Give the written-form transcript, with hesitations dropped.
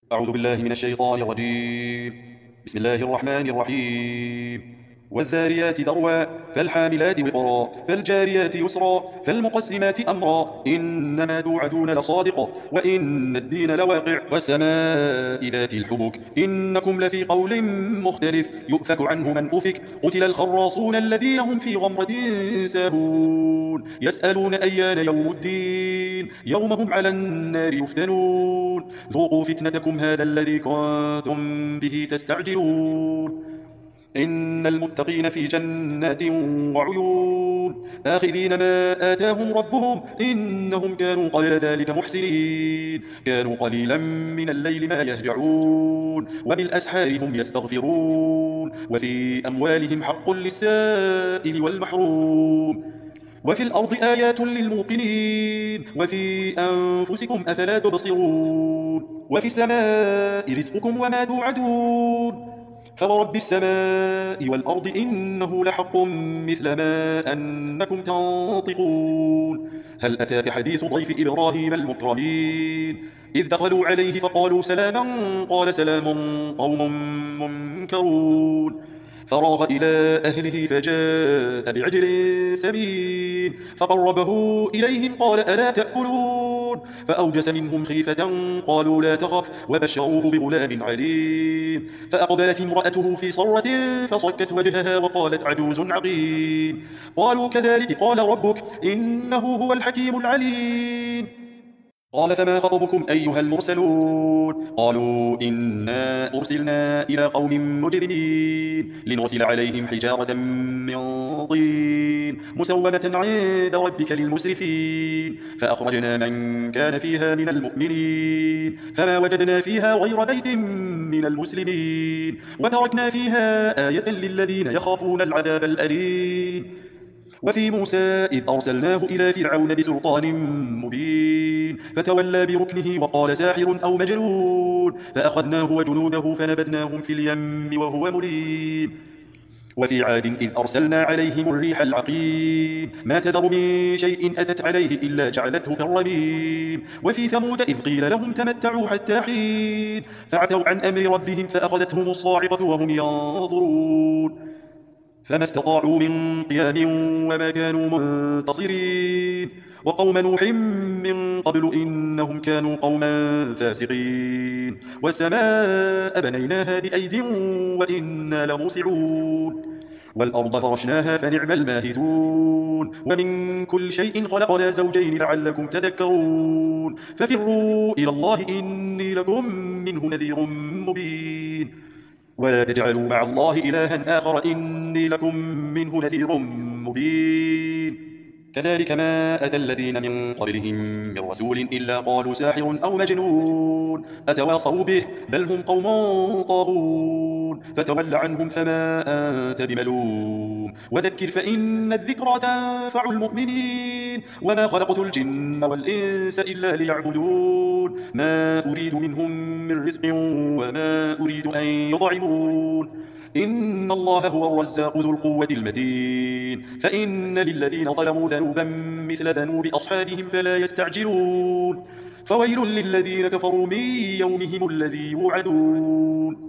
أعوذ بالله من الشيطان الرجيم. بسم الله الرحمن الرحيم. والذاريات ذروا فالحاملات وقرا فالجاريات يسرا فالمقسمات أمرا إنما توعدون لصادق وإن الدين لواقع والسماء ذات الحبك إنكم لفي قول مختلف يؤفك عنه من أفك قتل الخراصون الذين هم في غمرة ساهون يسألون أيان يوم الدين يوم هم على النار يفتنون ذوقوا فتنتكم هذا الذي كنتم به تستعجلون إن المتقين في جنات وعيون آخذين ما آتاهم ربهم إنهم كانوا قبل ذلك محسنين كانوا قليلا من الليل ما يهجعون وبالأسحار هم يستغفرون وفي أموالهم حق للسائل والمحروم وفي الأرض آيات للموقنين وفي أنفسكم أفلا تبصرون وفي السماء رزقكم وما توعدون فورب السماء والأرض إنه لحق مثل ما أنكم تنطقون هل أتاك حديث ضيف إبراهيم المكرمين إذ دخلوا عليه فقالوا سلاما قال سلام قوم منكرون فراغ إلى أهله فجاء بعجل سمين فقربه إليهم قال ألا تأكلون فأوجس منهم خيفة قالوا لا تخف وبشروه بغلام عليم فأقبلت امرأته في صرة فصكت وجهها وقالت عجوز عقيم قالوا كذلك قال ربك إنه هو الحكيم العليم قال فما خطبكم أيها المرسلون قالوا إنا أرسلنا إلى قوم مجرمين لنرسل عليهم حجارة من طين مسومة عند ربك للمسرفين فأخرجنا من كان فيها من المؤمنين فما وجدنا فيها غير بيت من المسلمين وتركنا فيها آية للذين يخافون العذاب الأليم وفي موسى إذ أرسلناه إلى فرعون بسلطان مبين فتولى بركنه وقال ساحر أو مجنون فأخذناه وجنوده فنبذناهم في اليم وهو مليم وفي عاد إذ أرسلنا عليهم الريح العقيم ما تذر من شيء أتت عليه إلا جعلته كالرميم وفي ثمود إذ قيل لهم تمتعوا حتى حين فعتوا عن أمر ربهم فأخذتهم الصاعقة وهم ينظرون فما استطاعوا من قيام وما كانوا منتصرين وقوم نوح من قبل إنهم كانوا قوما فاسقين والسماء بنيناها بأيد وإنا لموسعون والأرض فرشناها فنعم الماهدون ومن كل شيء خلقنا زوجين لعلكم تذكرون ففروا إلى الله إني لكم منه نذير مبين ولا تجعلوا مع الله إلها آخر إني لكم منه نذير مبين كذلك ما أتى الذين من قبلهم من رسول إلا قالوا ساحر أو مجنون أتواصوا به بل هم قوم طاغون فتول عنهم فما أنت بملوم وذكر فإن الذكرى تنفع المؤمنين وما خلقت الجن والإنس إلا ليعبدون ما أريد منهم من رزق وما أريد أن يطعمون إن الله هو الرزاق ذو القوة المتين فإن للذين ظلموا ذنوبا مثل ذنوب أصحابهم فلا يستعجلون فويل للذين كفروا من يومهم الذي يوعدون